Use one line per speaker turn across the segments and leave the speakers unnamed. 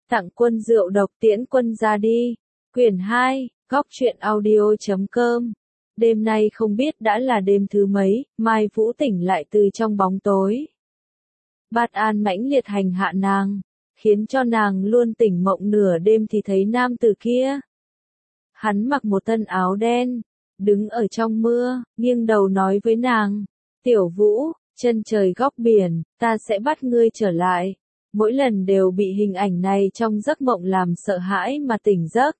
Tặng quân rượu độc tiễn quân ra đi. Quyển 2, góc truyện audio.com. Đêm nay không biết đã là đêm thứ mấy, Mai Vũ tỉnh lại từ trong bóng tối. Bát An mãnh liệt hành hạ nàng, khiến cho nàng luôn tỉnh mộng nửa đêm thì thấy nam tử kia. Hắn mặc một thân áo đen, đứng ở trong mưa, nghiêng đầu nói với nàng, Tiểu Vũ, chân trời góc biển, ta sẽ bắt ngươi trở lại. Mỗi lần đều bị hình ảnh này trong giấc mộng làm sợ hãi mà tỉnh giấc.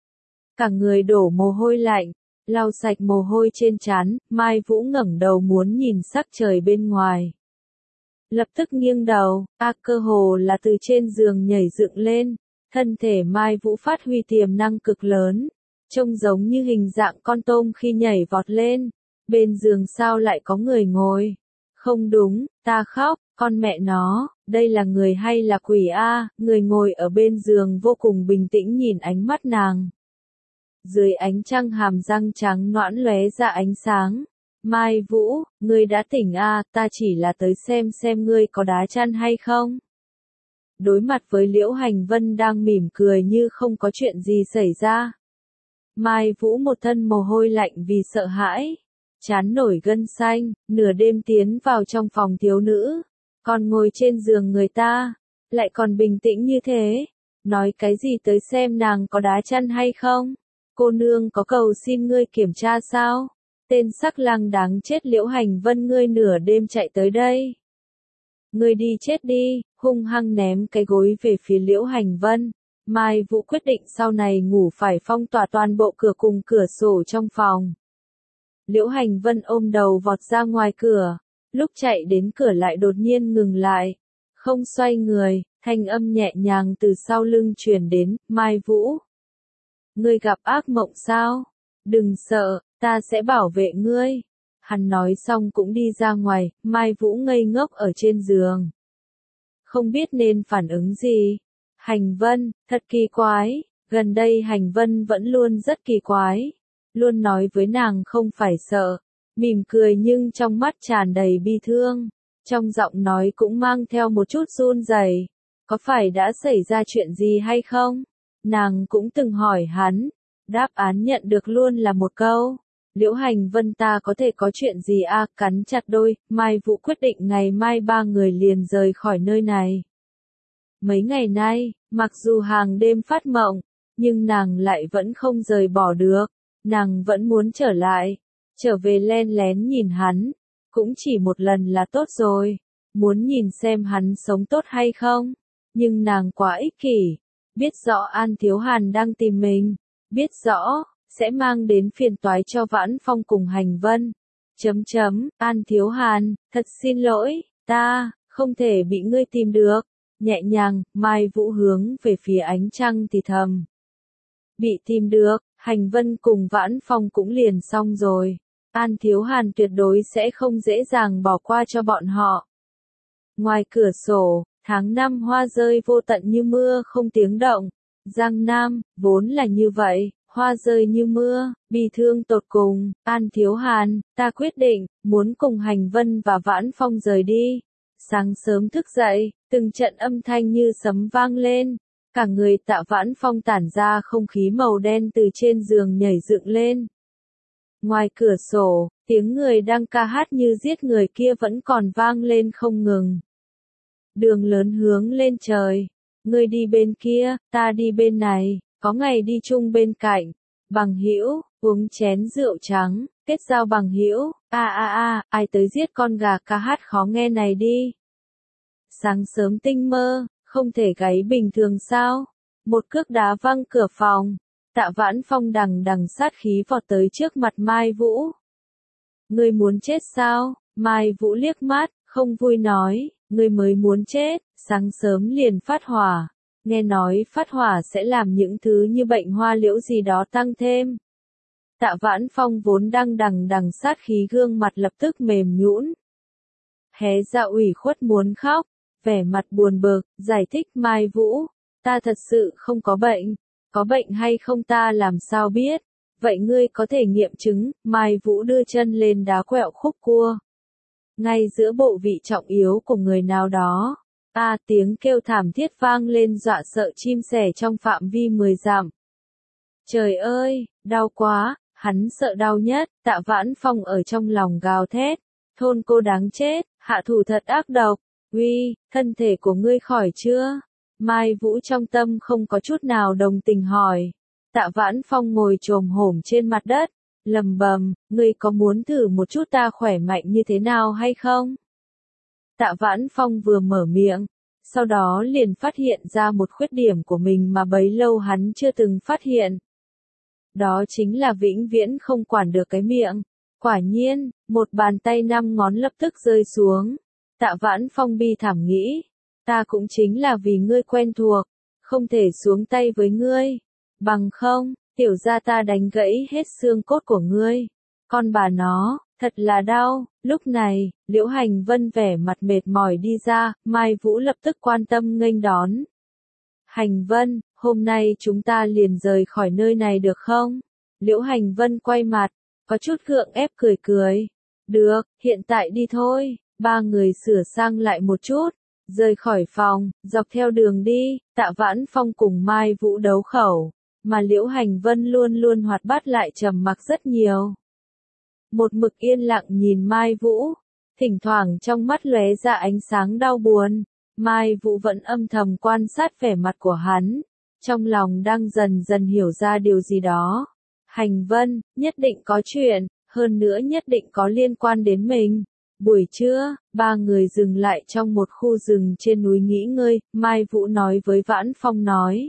Cả người đổ mồ hôi lạnh, lau sạch mồ hôi trên trán, Mai Vũ ngẩng đầu muốn nhìn sắc trời bên ngoài. Lập tức nghiêng đầu, cơ hồ là từ trên giường nhảy dựng lên, thân thể Mai Vũ phát huy tiềm năng cực lớn, trông giống như hình dạng con tôm khi nhảy vọt lên. Bên giường sao lại có người ngồi? Không đúng, ta khóc, con mẹ nó, đây là người hay là quỷ a? Người ngồi ở bên giường vô cùng bình tĩnh nhìn ánh mắt nàng. Dưới ánh trăng hàm răng trắng nõn lóe ra ánh sáng. Mai Vũ, ngươi đã tỉnh a? Ta chỉ là tới xem ngươi có đá chăn hay không. Đối mặt với Liễu Hành Vân đang mỉm cười như không có chuyện gì xảy ra. Mai Vũ một thân mồ hôi lạnh vì sợ hãi, trán nổi gân xanh, nửa đêm tiến vào trong phòng thiếu nữ, còn ngồi trên giường người ta, lại còn bình tĩnh như thế, nói cái gì tới xem nàng có đá chăn hay không, cô nương có cầu xin ngươi kiểm tra sao, tên sắc lang đáng chết Liễu Hành Vân ngươi nửa đêm chạy tới đây. Ngươi đi chết đi, hung hăng ném cái gối về phía Liễu Hành Vân. Mai Vũ quyết định sau này ngủ phải phong tỏa toàn bộ cửa cùng cửa sổ trong phòng. Liễu Hành Vân ôm đầu vọt ra ngoài cửa, lúc chạy đến cửa lại đột nhiên ngừng lại, không xoay người, thanh âm nhẹ nhàng từ sau lưng truyền đến, Mai Vũ. Ngươi gặp ác mộng sao? Đừng sợ, ta sẽ bảo vệ ngươi. Hắn nói xong cũng đi ra ngoài, Mai Vũ ngây ngốc ở trên giường. Không biết nên phản ứng gì. Hành Vân, thật kỳ quái, gần đây Hành Vân vẫn luôn rất kỳ quái, luôn nói với nàng không phải sợ, mỉm cười nhưng trong mắt tràn đầy bi thương, trong giọng nói cũng mang theo một chút run rẩy. Có phải đã xảy ra chuyện gì hay không? Nàng cũng từng hỏi hắn, đáp án nhận được luôn là một câu, Liễu Hành Vân ta có thể có chuyện gì a? Cắn chặt đôi, Mai Vũ quyết định ngày mai ba người liền rời khỏi nơi này. Mấy ngày nay, mặc dù hàng đêm phát mộng, nhưng nàng lại vẫn không rời bỏ được, nàng vẫn muốn trở lại, trở về len lén nhìn hắn, cũng chỉ một lần là tốt rồi, muốn nhìn xem hắn sống tốt hay không, nhưng nàng quá ích kỷ, biết rõ An Thiếu Hàn đang tìm mình, biết rõ, sẽ mang đến phiền toái cho Vãn Phong cùng Hành Vân. An Thiếu Hàn, thật xin lỗi, ta, không thể bị ngươi tìm được. Nhẹ nhàng, Mai Vũ hướng về phía ánh trăng thì thầm. Bị tìm được, Hành Vân cùng Vãn Phong cũng liền xong rồi. An Thiếu Hàn tuyệt đối sẽ không dễ dàng bỏ qua cho bọn họ. Ngoài cửa sổ, tháng 5 hoa rơi vô tận như mưa không tiếng động. Giang Nam, vốn là như vậy, hoa rơi như mưa, bi thương tột cùng. An Thiếu Hàn, ta quyết định, muốn cùng Hành Vân và Vãn Phong rời đi. Sáng sớm thức dậy, từng trận âm thanh như sấm vang lên, cả người Tạ Vãn Phong tản ra không khí màu đen từ trên giường nhảy dựng lên. Ngoài cửa sổ, tiếng người đang ca hát như giết người kia vẫn còn vang lên không ngừng. Đường lớn hướng lên trời, ngươi đi bên kia, ta đi bên này, có ngày đi chung bên cạnh, bằng hữu, uống chén rượu trắng, kết giao bằng hữu, ai tới giết con gà ca hát khó nghe này đi. Sáng sớm tinh mơ, không thể gáy bình thường sao? Một cước đá văng cửa phòng, Tạ Vãn Phong đằng đằng sát khí vọt tới trước mặt Mai Vũ. Ngươi muốn chết sao? Mai Vũ liếc mắt, không vui nói, ngươi mới muốn chết, sáng sớm liền phát hỏa. Nghe nói phát hỏa sẽ làm những thứ như bệnh hoa liễu gì đó tăng thêm. Tạ Vãn Phong vốn đang đằng đằng sát khí gương mặt lập tức mềm nhũn. Hé ra ủy khuất muốn khóc, vẻ mặt buồn bực, giải thích Mai Vũ, ta thật sự không có bệnh hay không ta làm sao biết, vậy ngươi có thể nghiệm chứng, Mai Vũ đưa chân lên đá quẹo khúc cua. Ngay giữa bộ vị trọng yếu của người nào đó, Tiếng kêu thảm thiết vang lên dọa sợ chim sẻ trong phạm vi 10 dặm. Trời ơi, đau quá, hắn sợ đau nhất, Tạ Vãn Phong ở trong lòng gào thét. Thôn cô đáng chết, hạ thủ thật ác độc, uy, thân thể của ngươi khỏi chưa? Mai Vũ trong tâm không có chút nào đồng tình hỏi. Tạ Vãn Phong ngồi chồm hổm trên mặt đất, lầm bầm, ngươi có muốn thử một chút ta khỏe mạnh như thế nào hay không? Tạ Vãn Phong vừa mở miệng, sau đó liền phát hiện ra một khuyết điểm của mình mà bấy lâu hắn chưa từng phát hiện. Đó chính là vĩnh viễn không quản được cái miệng. Quả nhiên, một bàn tay 5 ngón lập tức rơi xuống. Tạ Vãn Phong bi thảm nghĩ, ta cũng chính là vì ngươi quen thuộc, không thể xuống tay với ngươi. Bằng không, tiểu gia ta đánh gãy hết xương cốt của ngươi. Con bà nó, thật là đau. Lúc này, Liễu Hành Vân vẻ mặt mệt mỏi đi ra, Mai Vũ lập tức quan tâm nghênh đón. Hành Vân, hôm nay chúng ta liền rời khỏi nơi này được không? Liễu Hành Vân quay mặt, có chút gượng ép cười cười. Được, hiện tại đi thôi. Ba người sửa sang lại một chút, rời khỏi phòng, dọc theo đường đi, Tạ Vãn Phong cùng Mai Vũ đấu khẩu, mà Liễu Hành Vân luôn luôn hoạt bát lại trầm mặc rất nhiều. Một mực yên lặng nhìn Mai Vũ, thỉnh thoảng trong mắt lóe ra ánh sáng đau buồn. Mai Vũ vẫn âm thầm quan sát vẻ mặt của hắn, trong lòng đang dần dần hiểu ra điều gì đó. Hành Vân, nhất định có chuyện, hơn nữa nhất định có liên quan đến mình. Buổi trưa, ba người dừng lại trong một khu rừng trên núi nghỉ ngơi, Mai Vũ nói với Vãn Phong nói.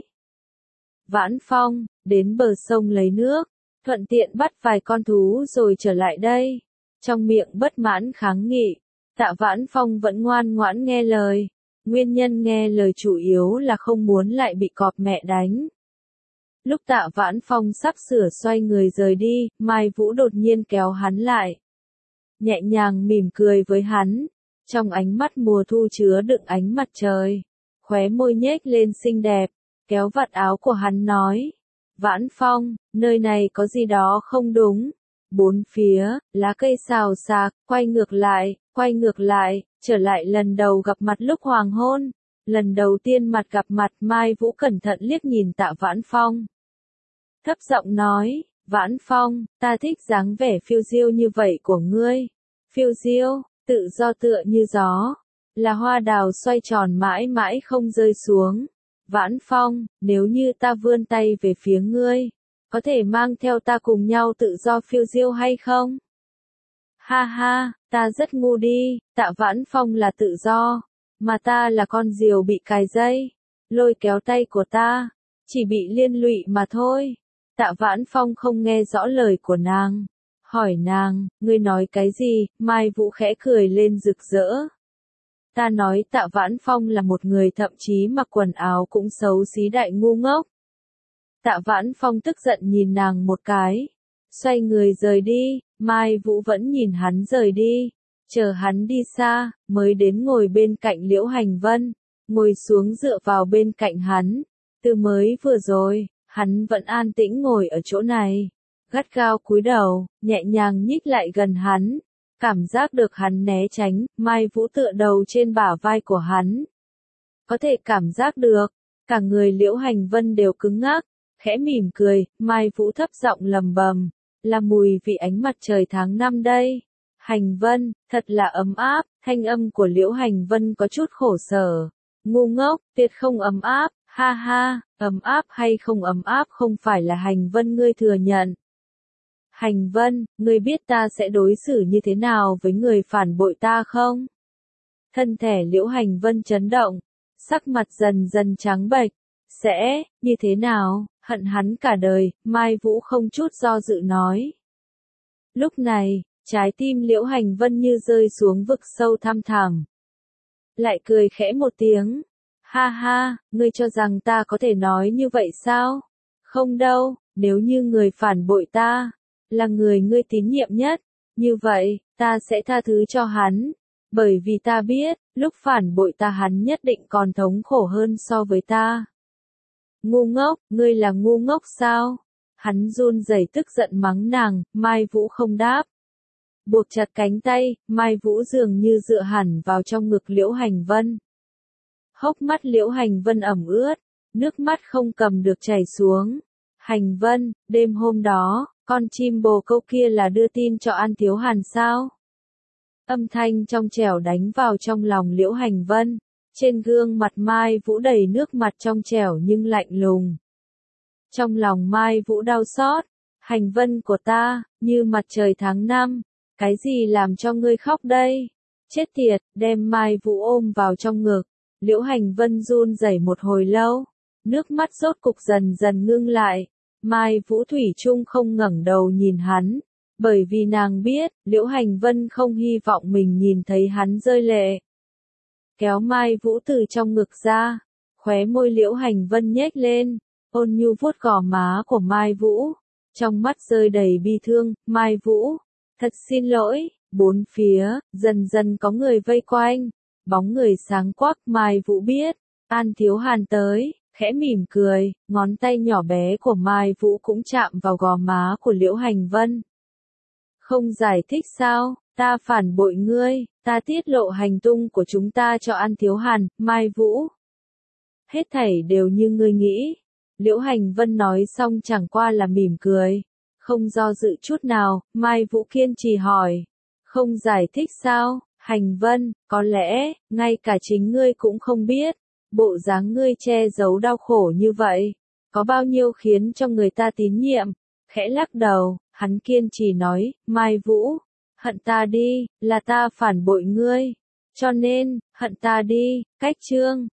Vãn Phong, đến bờ sông lấy nước, thuận tiện bắt vài con thú rồi trở lại đây. Trong miệng bất mãn kháng nghị, Tạ Vãn Phong vẫn ngoan ngoãn nghe lời. Nguyên nhân nghe lời chủ yếu là không muốn lại bị cọp mẹ đánh. Lúc Tạ Vãn Phong sắp sửa xoay người rời đi, Mai Vũ đột nhiên kéo hắn lại. Nhẹ nhàng mỉm cười với hắn, trong ánh mắt mùa thu chứa đựng ánh mặt trời. Khóe môi nhếch lên xinh đẹp, kéo vạt áo của hắn nói. Vãn Phong, nơi này có gì đó không đúng. Bốn phía, lá cây xào xạc, quay ngược lại, trở lại lần đầu gặp mặt lúc hoàng hôn. Lần đầu tiên mặt gặp mặt Mai Vũ cẩn thận liếc nhìn Tạ Vãn Phong. Thấp giọng nói, Vãn Phong, ta thích dáng vẻ phiêu diêu như vậy của ngươi. Phiêu diêu, tự do tựa như gió, là hoa đào xoay tròn mãi mãi không rơi xuống. Vãn Phong, nếu như ta vươn tay về phía ngươi, có thể mang theo ta cùng nhau tự do phiêu diêu hay không? Ha ha, ta rất ngu đi, Tạ Vãn Phong là tự do, mà ta là con diều bị cài dây, lôi kéo tay của ta, chỉ bị liên lụy mà thôi. Tạ Vãn Phong không nghe rõ lời của nàng, hỏi nàng, ngươi nói cái gì? Mai Vũ khẽ cười lên rực rỡ. Ta nói Tạ Vãn Phong là một người thậm chí mặc quần áo cũng xấu xí đại ngu ngốc. Tạ Vãn Phong tức giận nhìn nàng một cái, xoay người rời đi. Mai Vũ vẫn nhìn hắn rời đi, chờ hắn đi xa, mới đến ngồi bên cạnh Liễu Hành Vân, ngồi xuống dựa vào bên cạnh hắn. Từ mới vừa rồi, hắn vẫn an tĩnh ngồi ở chỗ này, gắt gao cúi đầu, nhẹ nhàng nhích lại gần hắn. Cảm giác được hắn né tránh, Mai Vũ tựa đầu trên bả vai của hắn. Có thể cảm giác được, cả người Liễu Hành Vân đều cứng ngắc, khẽ mỉm cười, Mai Vũ thấp giọng lầm bầm, là mùi vị ánh mặt trời tháng năm đây. Hành Vân, thật là ấm áp, thanh âm của Liễu Hành Vân có chút khổ sở. Ngu ngốc, tuyệt không ấm áp, ha ha, ấm áp hay không ấm áp không phải là Hành Vân ngươi thừa nhận. Hành Vân, ngươi biết ta sẽ đối xử như thế nào với người phản bội ta không? Thân thể Liễu Hành Vân chấn động, sắc mặt dần dần trắng bệch. Sẽ, như thế nào, hận hắn cả đời, Mai Vũ không chút do dự nói. Lúc này, trái tim Liễu Hành Vân như rơi xuống vực sâu thăm thẳm. Lại cười khẽ một tiếng. Ha ha, ngươi cho rằng ta có thể nói như vậy sao? Không đâu, nếu như người phản bội ta, là người ngươi tín nhiệm nhất, như vậy, ta sẽ tha thứ cho hắn. Bởi vì ta biết, lúc phản bội ta hắn nhất định còn thống khổ hơn so với ta. Ngu ngốc, ngươi là ngu ngốc sao? Hắn run rẩy tức giận mắng nàng, Mai Vũ không đáp. Buộc chặt cánh tay, Mai Vũ dường như dựa hẳn vào trong ngực Liễu Hành Vân. Hốc mắt Liễu Hành Vân ẩm ướt, nước mắt không cầm được chảy xuống. Hành Vân, đêm hôm đó, con chim bồ câu kia là đưa tin cho An Thiếu Hàn sao? Âm thanh trong trẻo đánh vào trong lòng Liễu Hành Vân, trên gương mặt Mai Vũ đầy nước mặt trong trẻo nhưng lạnh lùng. Trong lòng Mai Vũ đau xót, Hành Vân của ta, như mặt trời tháng 5, cái gì làm cho ngươi khóc đây? Chết tiệt, đem Mai Vũ ôm vào trong ngực, Liễu Hành Vân run rẩy một hồi lâu, nước mắt rốt cục dần dần ngưng lại, Mai Vũ thủy chung không ngẩng đầu nhìn hắn, bởi vì nàng biết, Liễu Hành Vân không hy vọng mình nhìn thấy hắn rơi lệ. Kéo Mai Vũ từ trong ngực ra, khóe môi Liễu Hành Vân nhếch lên, ôn nhu vuốt gò má của Mai Vũ, trong mắt rơi đầy bi thương. Mai Vũ, thật xin lỗi. Bốn phía, dần dần có người vây quanh, bóng người sáng quắc. Mai Vũ biết, An Thiếu Hàn tới, khẽ mỉm cười, ngón tay nhỏ bé của Mai Vũ cũng chạm vào gò má của Liễu Hành Vân. Không giải thích sao, ta phản bội ngươi, ta tiết lộ hành tung của chúng ta cho An Thiếu Hàn. Mai Vũ, hết thảy đều như ngươi nghĩ. Liễu Hành Vân nói xong chẳng qua là mỉm cười, không do dự chút nào. Mai Vũ kiên trì hỏi, không giải thích sao? Hành Vân, có lẽ, ngay cả chính ngươi cũng không biết, bộ dáng ngươi che giấu đau khổ như vậy, có bao nhiêu khiến cho người ta tín nhiệm. Khẽ lắc đầu, hắn kiên trì nói, Mai Vũ, hận ta đi, là ta phản bội ngươi, cho nên, hận ta đi. Cách chương